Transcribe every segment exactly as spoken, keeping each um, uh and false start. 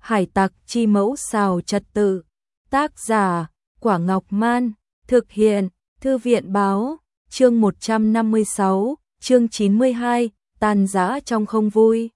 Hải tặc chi mẫu xào trật tự. Tác giả, Quả Ngọc Man. Thực hiện, Thư viện Báo. Chương một trăm năm mươi sáu, chương chín mươi hai, tan rã trong không vui.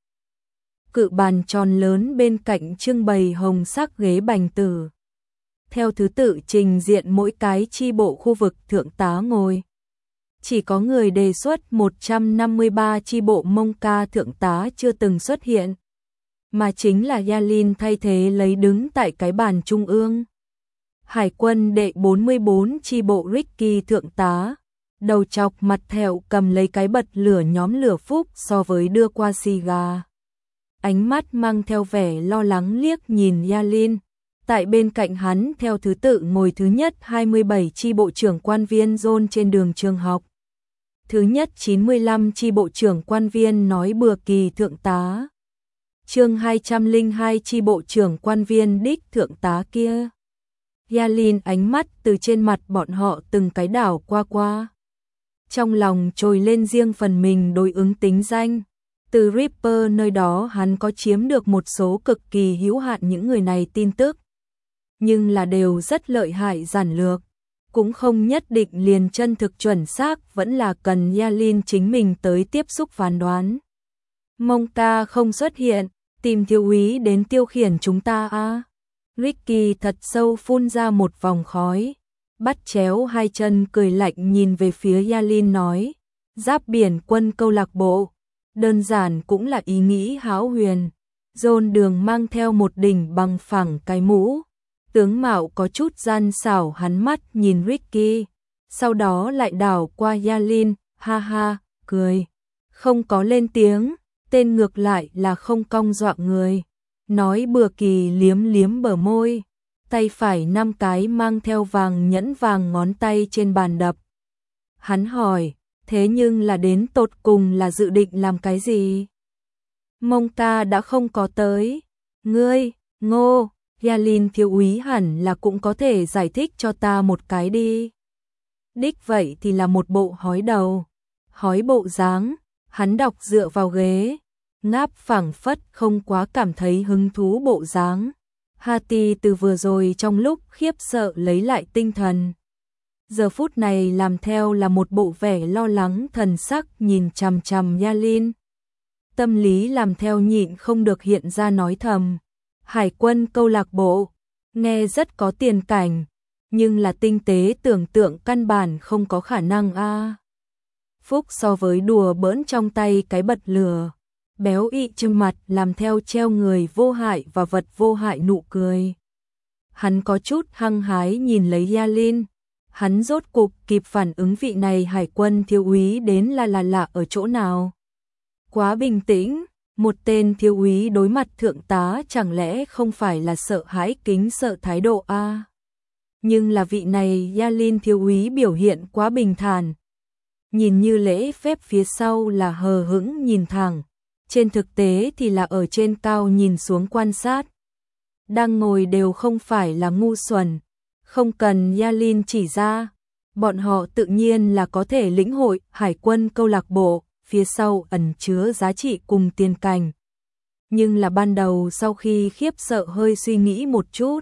Cự bàn tròn lớn bên cạnh trưng bày hồng sắc ghế bành tử. Theo thứ tự trình diện mỗi cái chi bộ khu vực thượng tá ngồi. Chỉ có người đề xuất một trăm năm mươi ba chi bộ Mông Ca thượng tá chưa từng xuất hiện, mà chính là Yalin thay thế lấy đứng tại cái bàn trung ương. Hải quân đệ bốn mươi bốn chi bộ Ricky thượng tá, đầu chọc mặt thẹo cầm lấy cái bật lửa nhóm lửa phúc so với đưa qua xì gà. Ánh mắt mang theo vẻ lo lắng liếc nhìn Yalin. Tại bên cạnh hắn theo thứ tự ngồi thứ nhất hai mươi bảy chi bộ trưởng quan viên John trên đường trường học. Thứ nhất chín mươi lăm chi bộ trưởng quan viên nói bừa kỳ thượng tá. Chương hai trăm lẻ hai chi bộ trưởng quan viên đích thượng tá kia. Yalin ánh mắt từ trên mặt bọn họ từng cái đảo qua qua. Trong lòng trồi lên riêng phần mình đối ứng tính danh. Từ Ripper nơi đó hắn có chiếm được một số cực kỳ hữu hạn những người này tin tức. Nhưng là đều rất lợi hại giản lược. Cũng không nhất định liền chân thực chuẩn xác, vẫn là cần Yalin chính mình tới tiếp xúc phán đoán. Mông Ca không xuất hiện, tìm thiếu úy đến tiêu khiển chúng ta à. Ricky thật sâu phun ra một vòng khói, bắt chéo hai chân cười lạnh nhìn về phía Yalin nói, giáp biển quân câu lạc bộ, đơn giản cũng là ý nghĩ hão huyền. John đường mang theo một đỉnh bằng phẳng cái mũ, tướng mạo có chút gian xảo, hắn mắt nhìn Ricky, sau đó lại đảo qua Yalin, ha ha, cười, không có lên tiếng, tên ngược lại là không cong dọa người. Nói bừa kỳ liếm liếm bờ môi, tay phải năm cái mang theo vàng nhẫn vàng ngón tay trên bàn đập. Hắn hỏi, thế nhưng là đến tột cùng là dự định làm cái gì? Mông Ca đã không có tới. Ngươi, Ngô, Yalin thiếu úy hẳn là cũng có thể giải thích cho ta một cái đi. Đích vậy thì là một bộ hói đầu, hói bộ dáng, hắn đọc dựa vào ghế. Ngáp phảng phất không quá cảm thấy hứng thú bộ dáng. Hati từ vừa rồi trong lúc khiếp sợ lấy lại tinh thần. Giờ phút này làm theo là một bộ vẻ lo lắng thần sắc nhìn chằm chằm Yalin. Tâm lý làm theo nhịn không được hiện ra nói thầm. Hải quân câu lạc bộ, nghe rất có tiền cảnh, nhưng là tinh tế tưởng tượng căn bản không có khả năng a. À. Phúc so với đùa bỡn trong tay cái bật lửa. Béo ị trưng mặt làm theo treo người vô hại và vật vô hại nụ cười. Hắn có chút hăng hái nhìn lấy Yalin. Hắn rốt cục kịp phản ứng vị này hải quân thiếu úy đến là là lạ ở chỗ nào. Quá bình tĩnh, một tên thiếu úy đối mặt thượng tá chẳng lẽ không phải là sợ hãi kính sợ thái độ a? À? Nhưng là vị này Yalin thiếu úy biểu hiện quá bình thản. Nhìn như lễ phép phía sau là hờ hững nhìn thẳng. Trên thực tế thì là ở trên cao nhìn xuống quan sát. Đang ngồi đều không phải là ngu xuẩn, không cần Yalin chỉ ra, bọn họ tự nhiên là có thể lĩnh hội hải quân câu lạc bộ, phía sau ẩn chứa giá trị cùng tiền cảnh. Nhưng là ban đầu sau khi khiếp sợ hơi suy nghĩ một chút,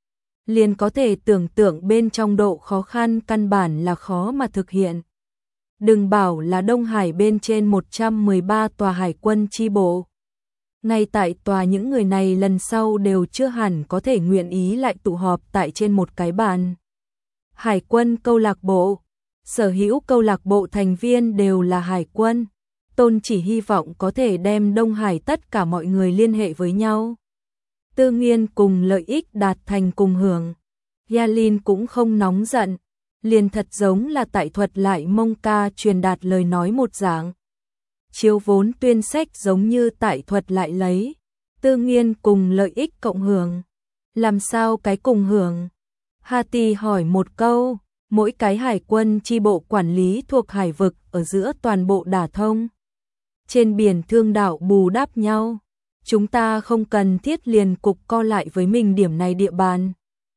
liền có thể tưởng tượng bên trong độ khó khăn căn bản là khó mà thực hiện. Đừng bảo là Đông Hải bên trên một trăm mười ba tòa hải quân chi bộ. Ngay tại tòa những người này lần sau đều chưa hẳn có thể nguyện ý lại tụ họp tại trên một cái bàn. Hải quân câu lạc bộ, sở hữu câu lạc bộ thành viên đều là hải quân. Tôn chỉ hy vọng có thể đem Đông Hải tất cả mọi người liên hệ với nhau. Tư nghiên cùng lợi ích đạt thành cùng hưởng. Yalin cũng không nóng giận. Liền thật giống là tại thuật lại Mông Ca truyền đạt lời nói một dạng. Chiếu vốn tuyên sách giống như tại thuật lại lấy. Tư nghiên cùng lợi ích cộng hưởng. Làm sao cái cùng hưởng? Hati hỏi một câu, mỗi cái hải quân chi bộ quản lý thuộc hải vực ở giữa toàn bộ đả thông. Trên biển thương đạo bù đắp nhau. Chúng ta không cần thiết liền cục co lại với mình điểm này địa bàn.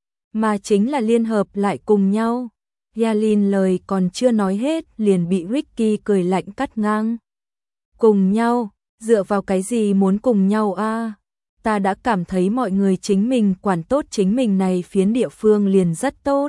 Mà chính là liên hợp lại cùng nhau. Yalin lời còn chưa nói hết liền bị Ricky cười lạnh cắt ngang. Cùng nhau, dựa vào cái gì muốn cùng nhau a? À? ta đã cảm thấy mọi người chính mình quản tốt chính mình này phiến địa phương liền rất tốt.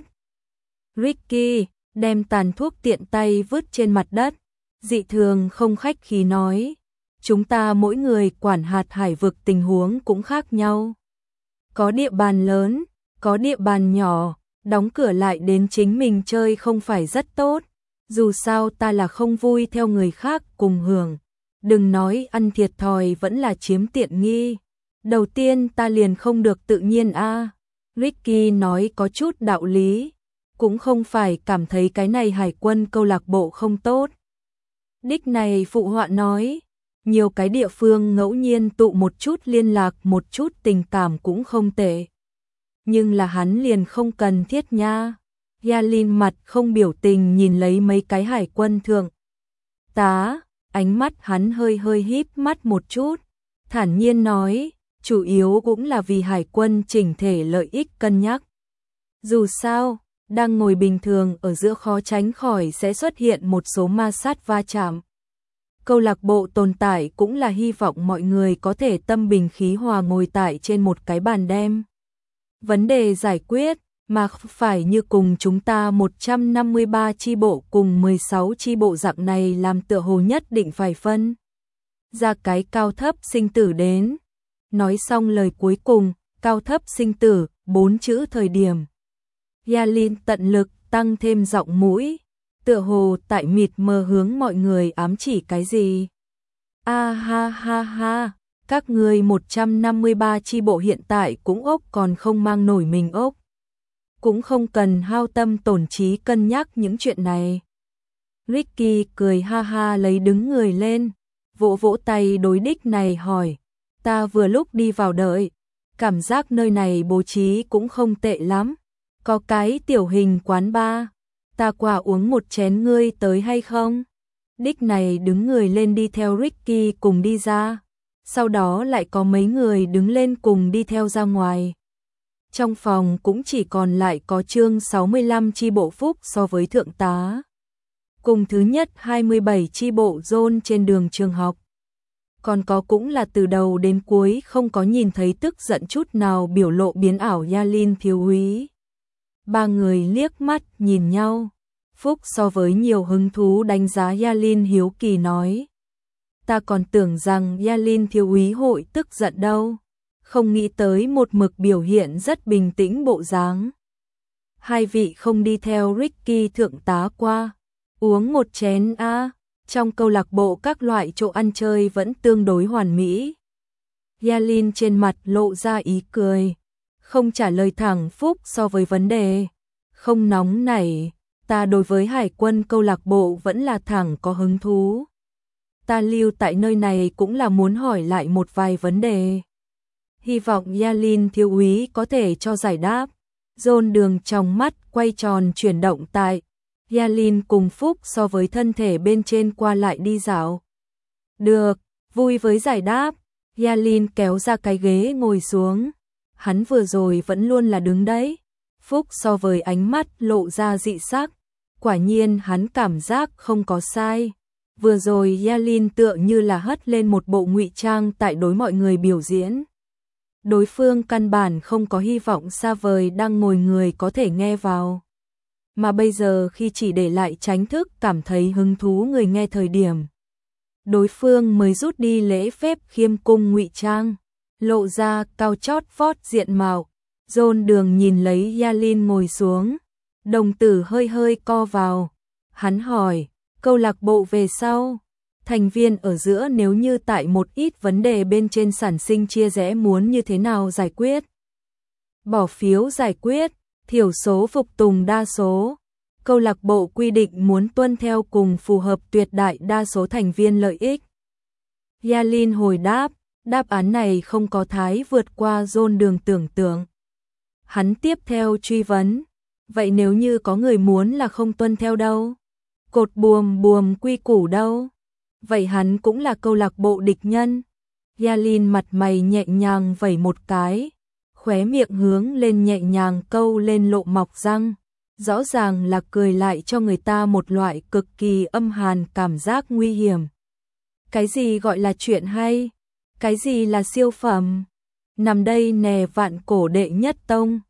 Ricky đem tàn thuốc tiện tay vứt trên mặt đất, dị thường không khách khí nói, chúng ta mỗi người quản hạt hải vực tình huống cũng khác nhau. Có địa bàn lớn, có địa bàn nhỏ, đóng cửa lại đến chính mình chơi không phải rất tốt, dù sao ta là không vui theo người khác cùng hưởng, đừng nói ăn thiệt thòi vẫn là chiếm tiện nghi. Đầu tiên ta liền không được tự nhiên a. À. Ricky nói có chút đạo lý, cũng không phải cảm thấy cái này hải quân câu lạc bộ không tốt. Đích này phụ họa nói, nhiều cái địa phương ngẫu nhiên tụ một chút liên lạc một chút tình cảm cũng không tệ. Nhưng là hắn liền không cần thiết nha. Yalin mặt không biểu tình nhìn lấy mấy cái hải quân thượng tá, ánh mắt hắn hơi hơi híp mắt một chút, thản nhiên nói, chủ yếu cũng là vì hải quân chỉnh thể lợi ích cân nhắc. Dù sao, đang ngồi bình thường ở giữa khó tránh khỏi sẽ xuất hiện một số ma sát va chạm. Câu lạc bộ tồn tại cũng là hy vọng mọi người có thể tâm bình khí hòa ngồi tại trên một cái bàn đem vấn đề giải quyết, mà không phải như cùng chúng ta một trăm năm mươi ba chi bộ cùng mười sáu chi bộ dạng này làm tựa hồ nhất định phải phân ra cái cao thấp sinh tử đến. Nói xong lời cuối cùng, cao thấp sinh tử, bốn chữ thời điểm. Yalin tận lực tăng thêm giọng mũi, tựa hồ tại mịt mờ hướng mọi người ám chỉ cái gì. A ha ha ha, các người một trăm năm mươi ba chi bộ hiện tại cũng ốc còn không mang nổi mình ốc. Cũng không cần hao tâm tổn trí cân nhắc những chuyện này. Ricky cười ha ha lấy đứng người lên, vỗ vỗ tay đối đích này hỏi, ta vừa lúc đi vào đợi, cảm giác nơi này bố trí cũng không tệ lắm, có cái tiểu hình quán bar, ta qua uống một chén ngươi tới hay không? Đích này đứng người lên đi theo Ricky cùng đi ra, sau đó lại có mấy người đứng lên cùng đi theo ra ngoài. Trong phòng cũng chỉ còn lại có chương sáu mươi lăm chi bộ Phúc so với thượng tá. Cùng thứ nhất hai mươi bảy chi bộ John trên đường trường học. Còn có cũng là từ đầu đến cuối không có nhìn thấy tức giận chút nào biểu lộ biến ảo Yalin thiếu úy. Ba người liếc mắt nhìn nhau. Phúc so với nhiều hứng thú đánh giá Yalin hiếu kỳ nói. Ta còn tưởng rằng Yalin thiếu úy hội tức giận đâu. Không nghĩ tới một mực biểu hiện rất bình tĩnh bộ dáng. Hai vị không đi theo Ricky thượng tá qua. Uống một chén a. À. Trong câu lạc bộ các loại chỗ ăn chơi vẫn tương đối hoàn mỹ. Yalin trên mặt lộ ra ý cười. Không trả lời thẳng Phúc so với vấn đề. Không nóng nảy. Ta đối với hải quân câu lạc bộ vẫn là thẳng có hứng thú. Ta lưu tại nơi này cũng là muốn hỏi lại một vài vấn đề. Hy vọng Yalin thiếu úy có thể cho giải đáp. John đường trong mắt quay tròn chuyển động tại. Yalin cùng Phúc so với thân thể bên trên qua lại đi dạo. Được, vui với giải đáp. Yalin kéo ra cái ghế ngồi xuống. Hắn vừa rồi vẫn luôn là đứng đấy. Phúc so với ánh mắt lộ ra dị sắc. Quả nhiên hắn cảm giác không có sai. Vừa rồi Yalin tựa như là hất lên một bộ ngụy trang tại đối mọi người biểu diễn. Đối phương căn bản không có hy vọng xa vời đang ngồi người có thể nghe vào. Mà bây giờ khi chỉ để lại tránh thức cảm thấy hứng thú người nghe thời điểm. Đối phương mới rút đi lễ phép khiêm cung ngụy trang, lộ ra cao chót vót diện mạo. John đường nhìn lấy Yalin ngồi xuống, đồng tử hơi hơi co vào. Hắn hỏi, câu lạc bộ về sau, thành viên ở giữa nếu như tại một ít vấn đề bên trên sản sinh chia rẽ muốn như thế nào giải quyết? Bỏ phiếu giải quyết, thiểu số phục tùng đa số. Câu lạc bộ quy định muốn tuân theo cùng phù hợp tuyệt đại đa số thành viên lợi ích. Yalin hồi đáp, đáp án này không có thái vượt qua John đường tưởng tượng. Hắn tiếp theo truy vấn, vậy nếu như có người muốn là không tuân theo đâu? Cột buồm buồm quy củ đâu? Vậy hắn cũng là câu lạc bộ địch nhân. Yalin mặt mày nhẹ nhàng vẩy một cái, khóe miệng hướng lên nhẹ nhàng câu lên lộ mọc răng. Rõ ràng là cười lại cho người ta một loại cực kỳ âm hàn cảm giác nguy hiểm. Cái gì gọi là chuyện hay? Cái gì là siêu phẩm? nằm đây nè vạn cổ đệ nhất tông.